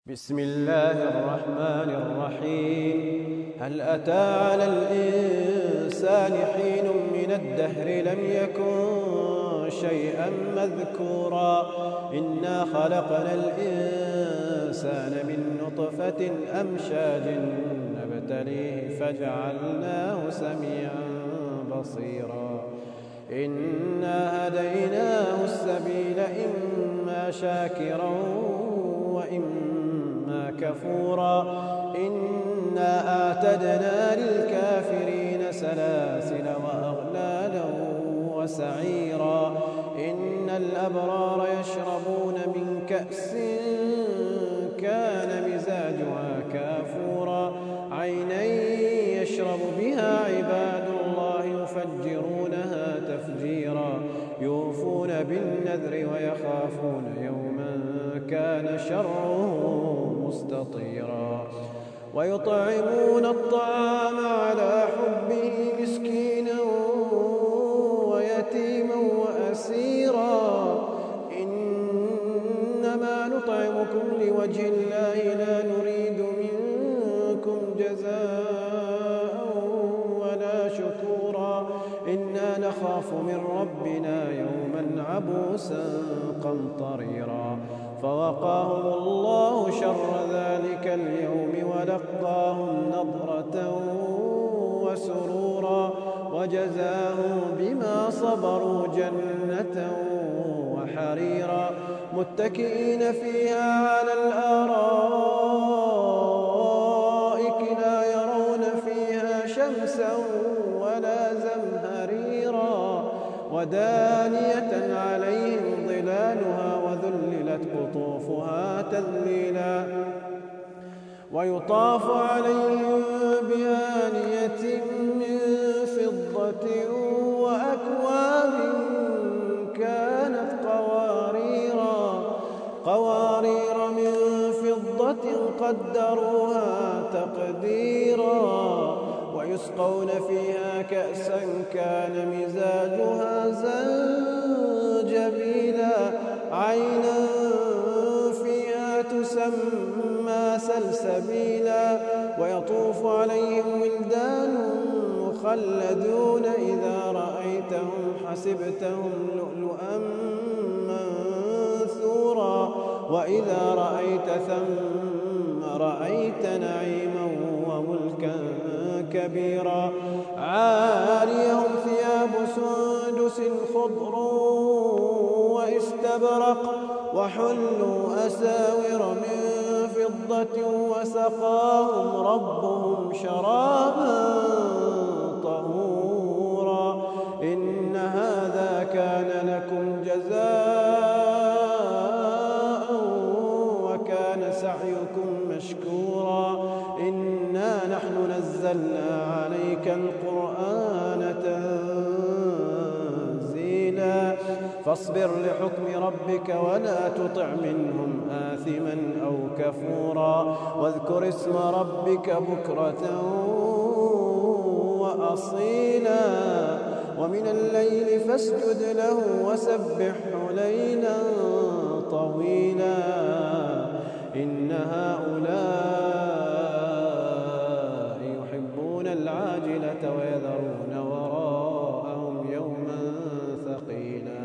بسم الله الرحمن الرحيم. هل أتى على الإنسان حين من الدهر لم يكن شيئا مذكورا إنا خلقنا الإنسان من نطفة أمشاج نبتليه فجعلناه سميعا بصيرا إنا هديناه السبيل إما شاكرا وإما كفورا إنا أعتدنا للكافرين سلاسل وأغلالا وسعيرا إن الأبرار يشربون من كأس كان مزاجها كافورا عينا يشرب بها عباد الله يفجرونها تفجيرا يوفون بالنذر ويخافون يوما كان شره مستطيرا ويطعمون الطعام على حبه مسكينا ويتيما وأسيرا إنما نطعمكم لوجه الله لا نريد منكم جزاء ولا شكورا إنا نخاف من ربنا يوما عبوسا قمطريرا فوقاهم الله شر ذلك اليوم ولقاهم نضرة وسرورا وجزاهم بما صبروا جنة وحريرا متكئين فيها على الأرائك لا يرون فيها شمسا ولا زمهريرا ودانية عليهم ظلالها وذللت قطوفها تذليلا ويطاف عليهم بآنية من فضة وأكواب كانت قوارير من فضة قدروها تقديرا ويسقون فيها كأسا كان مزاجها زنجبيلا عينا فيها تسمى سلسبيلا ويطوف عليهم ولدان مخلدون إذا رأيتهم حسبتهم لؤلؤا منثورا وإذا رأيت ثم رأيت نعيما وملكا كبيرا عاليهم ثياب سندس خضر واستبرق وحلوا أساور من فضة وسقاهم ربهم شرابا طهورا إن هذا كان لكم جزاء وكان سعيكم مشكورا إنا نحن نزلنا عليك القرآن تنزيلا فاصبر لحكم ربك ولا تطع منهم آثما أو كفورا واذكر اسم ربك بكرة وأصيلا ومن الليل فاسجد له وسبحه ليلا طويلا إن هؤلاء يحبون العاجلة ويذرون وراءهم يوما ثقيلا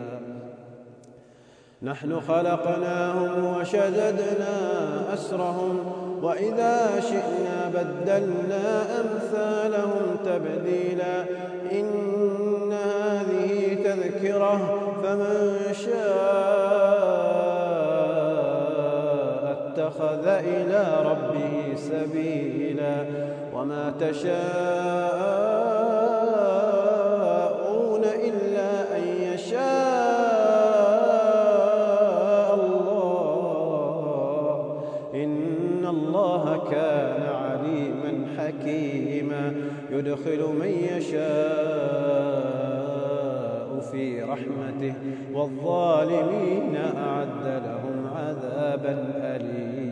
نحن خلقناهم وشددنا أسرهم وإذا شئنا بدلنا أمثالهم تبديلا إن هذه تذكرة فمن شاء اتخذ إلى ربه سبيلا وما تشاءون إلا أن يشاء الله إن الله كان عليما حكيما يدخل من يشاء في رحمته والظالمين أعد لهم عذابا أليما